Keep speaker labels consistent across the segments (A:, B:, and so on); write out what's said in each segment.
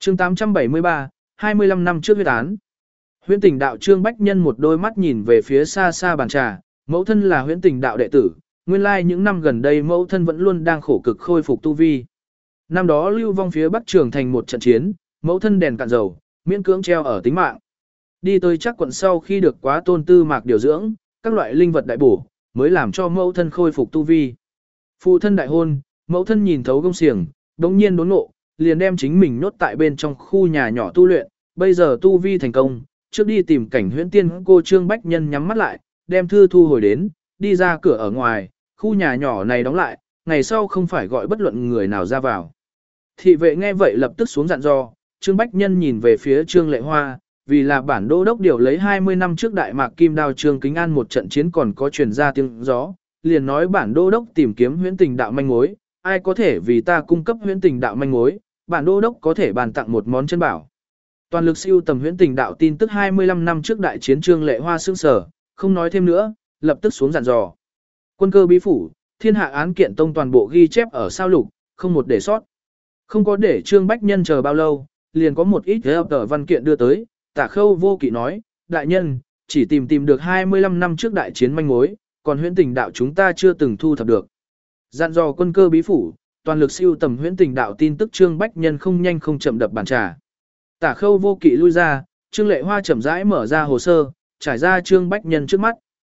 A: chương 873, 25 năm trước huyết án. Huyễn Tình đạo Trương Bách Nhân một đôi mắt nhìn về phía xa xa bàn trà, mẫu thân là Huyễn Tình đạo đệ tử, nguyên lai những năm gần đây mẫu thân vẫn luôn đang khổ cực khôi phục tu vi. Năm đó lưu vong phía Bắc Trường thành một trận chiến, mẫu thân đèn cạn dầu, miễn cưỡng treo ở tính mạng. Đi tới chắc quận sau khi được quá tôn tư mạc điều dưỡng, các loại linh vật đại bổ, mới làm cho mẫu thân khôi phục tu vi. Phụ thân đại hôn, mẫu thân nhìn thấu gông xiềng, đống nhiên đốn ngộ, liền đem chính mình nhốt tại bên trong khu nhà nhỏ tu luyện, bây giờ tu vi thành công, trước đi tìm cảnh huyễn tiên cô Trương Bách Nhân nhắm mắt lại, đem thư thu hồi đến, đi ra cửa ở ngoài, khu nhà nhỏ này đóng lại, ngày sau không phải gọi bất luận người nào ra vào. Thị vệ nghe vậy lập tức xuống dặn dò, Trương Bách Nhân nhìn về phía Trương Lệ Hoa, vì là bản đô đốc điều lấy 20 năm trước Đại Mạc Kim Đao Trương Kính An một trận chiến còn có truyền ra tiếng gió, liền nói bản đô đốc tìm kiếm huyễn tình đạo manh mối, ai có thể vì ta cung cấp huyễn tình đạo manh mối, bản đô đốc có thể bàn tặng một món chân bảo. Toàn lực siêu tầm huyễn tình đạo tin tức 25 năm trước đại chiến Trương Lệ Hoa sững sờ, không nói thêm nữa, lập tức xuống dặn dò. Quân cơ bí phủ, thiên hạ án kiện tông toàn bộ ghi chép ở sao lục, không một để sót. Không có để Trương Bách Nhân chờ bao lâu, liền có một ít tờ văn kiện đưa tới, Tả Khâu Vô Kỵ nói, đại nhân, chỉ tìm được 25 năm trước đại chiến manh mối, còn huyễn tình đạo chúng ta chưa từng thu thập được. Dặn dò quân cơ bí phủ, toàn lực siêu tầm huyễn tình đạo tin tức Trương Bách Nhân không nhanh không chậm đập bàn trà. Tả Khâu Vô Kỵ lui ra, Trương Lệ Hoa chậm rãi mở ra hồ sơ, trải ra Trương Bách Nhân trước mắt.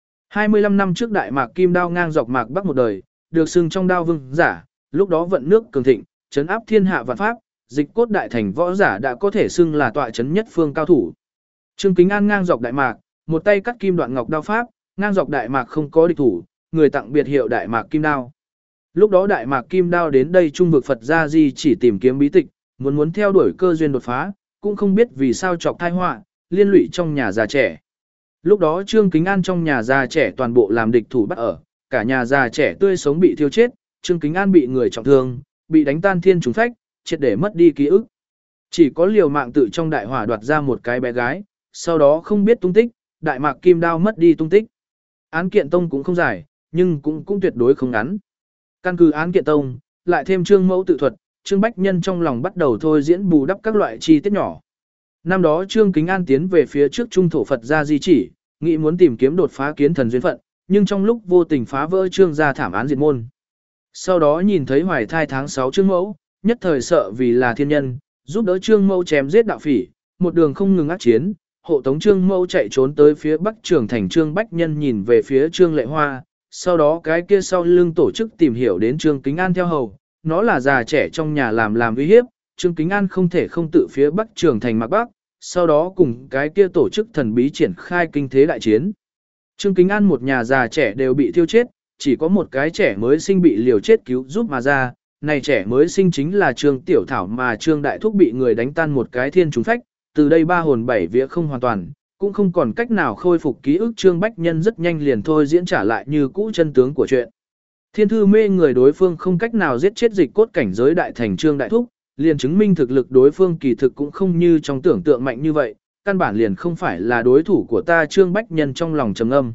A: 25 năm trước Đại Mạc Kim Đao ngang dọc Mạc Bắc một đời, được xưng trong đao vương giả, lúc đó vận nước cường thịnh, trấn áp thiên hạ vạn pháp, dịch cốt đại thành võ giả đã có thể xưng là tọa trấn nhất phương cao thủ. Trương Kính An ngang dọc Đại Mạc, một tay cắt kim đoạn ngọc đao pháp, ngang dọc Đại Mạc không có địch thủ, người tặng biệt hiệu Đại Mạc Kim Đao. Lúc đó Đại Mạc Kim Đao đến đây trung vực Phật Gia Di chỉ tìm kiếm bí tịch, muốn theo đuổi cơ duyên đột phá, cũng không biết vì sao chọc tai họa, liên lụy trong nhà già trẻ. Lúc đó Trương Kính An trong nhà già trẻ toàn bộ làm địch thủ bắt ở, cả nhà già trẻ tươi sống bị thiêu chết, Trương Kính An bị người trọng thương, bị đánh tan thiên trùng phách, triệt để mất đi ký ức. Chỉ có liều mạng tự trong đại hỏa đoạt ra một cái bé gái, sau đó không biết tung tích, Đại Mạc Kim Đao mất đi tung tích. Án kiện tông cũng không dài, nhưng cũng tuyệt đối không ngắn. Căn cứ án kiện tông, lại thêm Trương Mẫu tự thuật, Trương Bách Nhân trong lòng bắt đầu thôi diễn bù đắp các loại chi tiết nhỏ. Năm đó Trương Kính An tiến về phía trước trung thổ Phật gia di chỉ, nghĩ muốn tìm kiếm đột phá kiến thần duyên phận, nhưng trong lúc vô tình phá vỡ Trương gia thảm án diệt môn. Sau đó nhìn thấy hoài thai tháng 6 Trương Mẫu, nhất thời sợ vì là thiên nhân, giúp đỡ Trương Mẫu chém giết đạo phỉ, một đường không ngừng ác chiến, hộ tống Trương Mẫu chạy trốn tới phía Bắc Trường thành. Trương Bách Nhân nhìn về phía Trương Lệ Hoa, sau đó cái kia sau lưng tổ chức tìm hiểu đến Trương Kính An theo hầu, nó là già trẻ trong nhà làm uy hiếp, Trương Kính An không thể không tự phía Bắc Trường thành Mạc Bắc, sau đó cùng cái kia tổ chức thần bí triển khai kinh thế đại chiến. Trương Kính An một nhà già trẻ đều bị thiêu chết, chỉ có một cái trẻ mới sinh bị liều chết cứu giúp mà ra, này trẻ mới sinh chính là Trương Tiểu Thảo mà Trương Đại Thúc bị người đánh tan một cái thiên trùng phách, từ đây ba hồn bảy vía không hoàn toàn, cũng không còn cách nào khôi phục ký ức. Trương Bách Nhân rất nhanh liền thôi diễn trả lại như cũ chân tướng của chuyện. Thiên thư mê người đối phương không cách nào giết chết dịch cốt cảnh giới đại thành Trương Đại Thúc, liền chứng minh thực lực đối phương kỳ thực cũng không như trong tưởng tượng mạnh như vậy, căn bản liền không phải là đối thủ của ta. Trương Bách Nhân trong lòng trầm âm.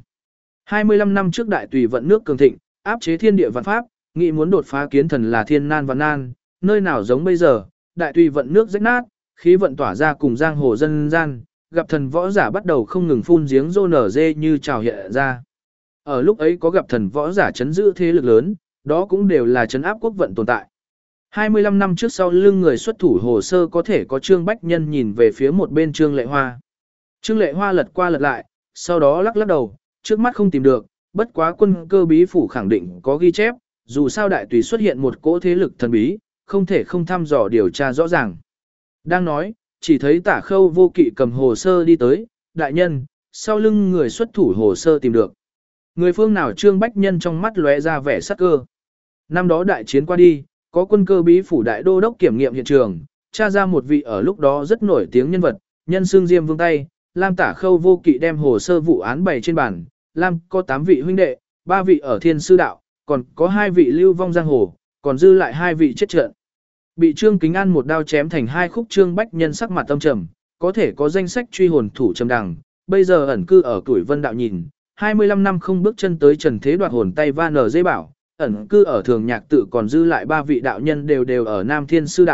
A: 25 năm trước đại tùy vận nước cường thịnh, áp chế thiên địa vạn pháp, nghĩ muốn đột phá kiến thần là thiên nan và nan, nơi nào giống bây giờ, đại tùy vận nước rách nát, khí vận tỏa ra cùng giang hồ dân gian, gặp thần võ giả bắt đầu không ngừng phun giếng rô nở dê như trào hiện ra. Ở lúc ấy có gặp thần võ giả chấn giữ thế lực lớn, đó cũng đều là chấn áp quốc vận tồn tại. 25 năm trước sau lưng người xuất thủ hồ sơ có thể có Trương Bách Nhân nhìn về phía một bên Trương Lệ Hoa. Trương Lệ Hoa lật qua lật lại, sau đó lắc đầu, trước mắt không tìm được, bất quá quân cơ bí phủ khẳng định có ghi chép, dù sao đại tùy xuất hiện một cỗ thế lực thần bí, không thể không thăm dò điều tra rõ ràng. Đang nói, chỉ thấy Tả Khâu Vô Kỵ cầm hồ sơ đi tới, đại nhân, sau lưng người xuất thủ hồ sơ tìm được. Người phương nào? Trương Bách Nhân trong mắt lóe ra vẻ sắc cơ. Năm đó đại chiến qua đi, có quân cơ bí phủ đại đô đốc kiểm nghiệm hiện trường, tra ra một vị ở lúc đó rất nổi tiếng nhân vật, nhân xương Diêm Vương tay, Lam. Tả Khâu Vô Kỵ đem hồ sơ vụ án bày trên bàn, Lam có 8 vị huynh đệ, 3 vị ở Thiên Sư đạo, còn có 2 vị lưu vong giang hồ, còn dư lại 2 vị chết trận. Bị Trương Kính An một đao chém thành 2 khúc. Trương Bách Nhân sắc mặt tâm trầm, có thể có danh sách truy hồn thủ trầm đằng, bây giờ ẩn cư ở Tuổi Vân đạo nhìn, 25 năm không bước chân tới trần thế đoạt hồn tay va nở dây bảo, ẩn cư ở Thường Nhạc tự còn dư lại 3 vị đạo nhân đều ở Nam Thiên Sư đạo,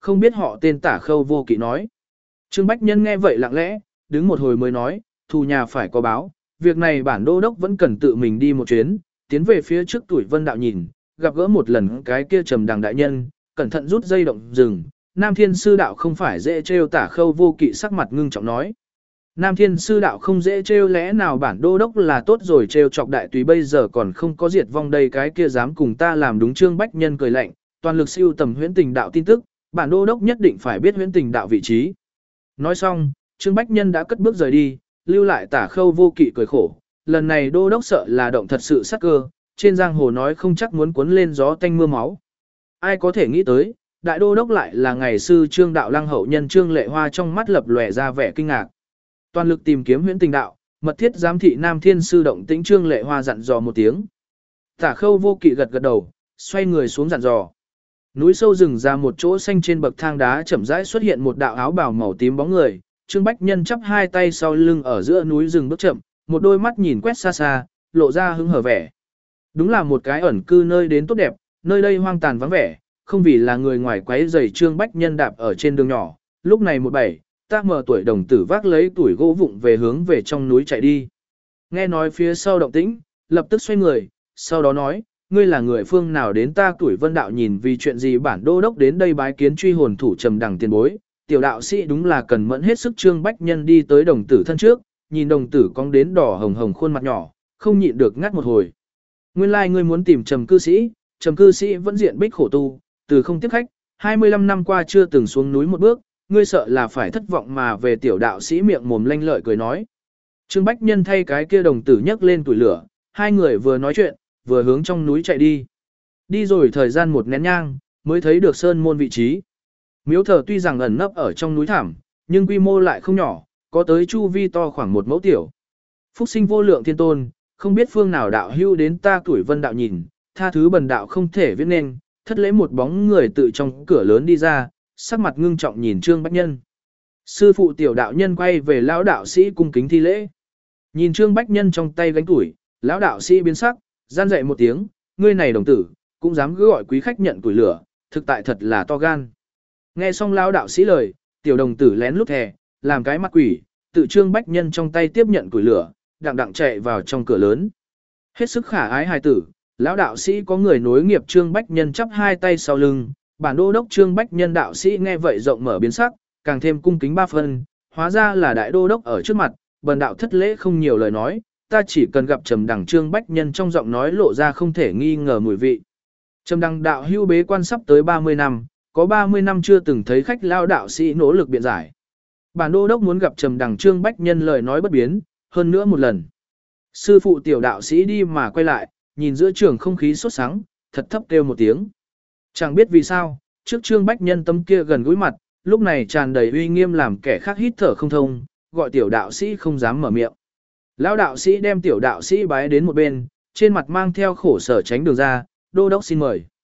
A: không biết họ tên Tả Khâu Vô Kỵ nói. Trương Bách Nhân nghe vậy lặng lẽ, đứng một hồi mới nói, thù nhà phải có báo, việc này bản đô đốc vẫn cần tự mình đi một chuyến, tiến về phía trước tuổi Vân Đạo nhìn, gặp gỡ một lần cái kia Trầm Đằng đại nhân, cẩn thận rút dây động rừng. Nam Thiên Sư Đạo không phải dễ trêu. Tả Khâu Vô Kỵ sắc mặt ngưng trọng nói. Nam Thiên Sư Đạo không dễ trêu, lẽ nào bản đô đốc là tốt rồi trêu chọc đại tùy bây giờ còn không có diệt vong đây, cái kia dám cùng ta làm đúng. Trương Bách Nhân cười lạnh, toàn lực siêu tầm Huyễn Tình Đạo tin tức, bản đô đốc nhất định phải biết Huyễn Tình Đạo vị trí. Nói xong, Trương Bách Nhân đã cất bước rời đi, lưu lại Tả Khâu Vô Kỵ cười khổ, lần này đô đốc sợ là động thật sự sắc cơ, trên giang hồ nói không chắc muốn cuốn lên gió tanh mưa máu. Ai có thể nghĩ tới, đại đô đốc lại là ngày sư Trương Đạo Lăng hậu nhân Trương Lệ Hoa, trong mắt lập lòe ra vẻ kinh ngạc. Toàn lực tìm kiếm Huyễn Tình Đạo, mật thiết giám thị Nam Thiên Sư động tĩnh. Trương Lệ Hoa dặn dò một tiếng. Tả Khâu Vô Kỵ gật gật đầu, xoay người xuống dặn dò. Núi sâu rừng ra một chỗ xanh, trên bậc thang đá chậm rãi xuất hiện một đạo áo bào màu tím bóng người. Trương Bách Nhân chắp hai tay sau lưng ở giữa núi rừng bước chậm, một đôi mắt nhìn quét xa xa, lộ ra hứng hở vẻ. Đúng là một cái ẩn cư nơi đến tốt đẹp, nơi đây hoang tàn vắng vẻ, không vì là người ngoài quấy rầy. Trương Bách Nhân đạp ở trên đường nhỏ, lúc này 17, ta mở tuổi đồng tử vác lấy tuổi gỗ vụng về hướng về trong núi chạy đi. Nghe nói phía sau động tĩnh, lập tức xoay người, sau đó nói, ngươi là người phương nào đến? Ta tuổi Vân Đạo nhìn, vì chuyện gì bản đô đốc đến đây bái kiến truy hồn thủ Trầm Đằng tiền bối. Tiểu đạo sĩ đúng là cần mẫn hết sức. Trương Bách Nhân đi tới đồng tử thân trước, nhìn đồng tử cong đến đỏ hồng hồng khuôn mặt nhỏ, không nhịn được ngắt một hồi. Nguyên lai ngươi muốn tìm Trầm cư sĩ. Trầm cư sĩ vẫn diện bích khổ tu, từ không tiếp khách, 25 năm qua chưa từng xuống núi một bước, ngươi sợ là phải thất vọng mà về. Tiểu đạo sĩ miệng mồm lanh lợi cười nói. Trương Bách Nhân thay cái kia đồng tử nhấc lên tuổi lửa, hai người vừa nói chuyện, vừa hướng trong núi chạy đi. Đi rồi thời gian một nén nhang, mới thấy được sơn môn vị trí. Miếu thờ tuy rằng ẩn nấp ở trong núi thảm, nhưng quy mô lại không nhỏ, có tới chu vi to khoảng 1 mẫu tiểu. Phúc sinh vô lượng thiên tôn, không biết phương nào đạo hưu đến? Ta tuổi Vân Đạo nhìn, tha thứ bần đạo không thể viết nên. Thất lễ một bóng người tự trong cửa lớn đi ra, sắc mặt ngưng trọng nhìn Trương Bách Nhân. Sư phụ tiểu đạo nhân quay về lão đạo sĩ cung kính thi lễ. Nhìn Trương Bách Nhân trong tay gánh tuổi, lão đạo sĩ biến sắc, gian dậy một tiếng, ngươi này đồng tử, cũng dám cứ gọi quý khách nhận tuổi lửa, thực tại thật là to gan. Nghe xong lão đạo sĩ lời, tiểu đồng tử lén lút thè, làm cái mặt quỷ, tự Trương Bách Nhân trong tay tiếp nhận tuổi lửa, đặng đặng chạy vào trong cửa lớn. Hết sức khả ái hài tử, lão đạo sĩ có người nối nghiệp. Trương Bách Nhân chắp hai tay sau lưng, bản đô đốc Trương Bách Nhân đạo sĩ nghe vậy rộng mở biến sắc, càng thêm cung kính 3 phần, hóa ra là đại đô đốc ở trước mặt, bần đạo thất lễ không nhiều lời nói, ta chỉ cần gặp Trầm Đằng. Trương Bách Nhân trong giọng nói lộ ra không thể nghi ngờ mùi vị. Trầm Đằng đạo hưu bế quan sắp tới 30 năm, có 30 năm chưa từng thấy khách. Lao đạo sĩ nỗ lực biện giải. Bản đô đốc muốn gặp Trầm Đằng. Trương Bách Nhân lời nói bất biến, hơn nữa một lần. Sư phụ tiểu đạo sĩ đi mà quay lại, nhìn giữa trường không khí sốt sắng, thật thấp kêu một tiếng. Chẳng biết vì sao, trước Trương Bách Nhân tấm kia gần gũi mặt, lúc này tràn đầy uy nghiêm làm kẻ khác hít thở không thông, gọi tiểu đạo sĩ không dám mở miệng. Lão đạo sĩ đem tiểu đạo sĩ bái đến một bên, trên mặt mang theo khổ sở tránh đường ra, đô đốc xin mời.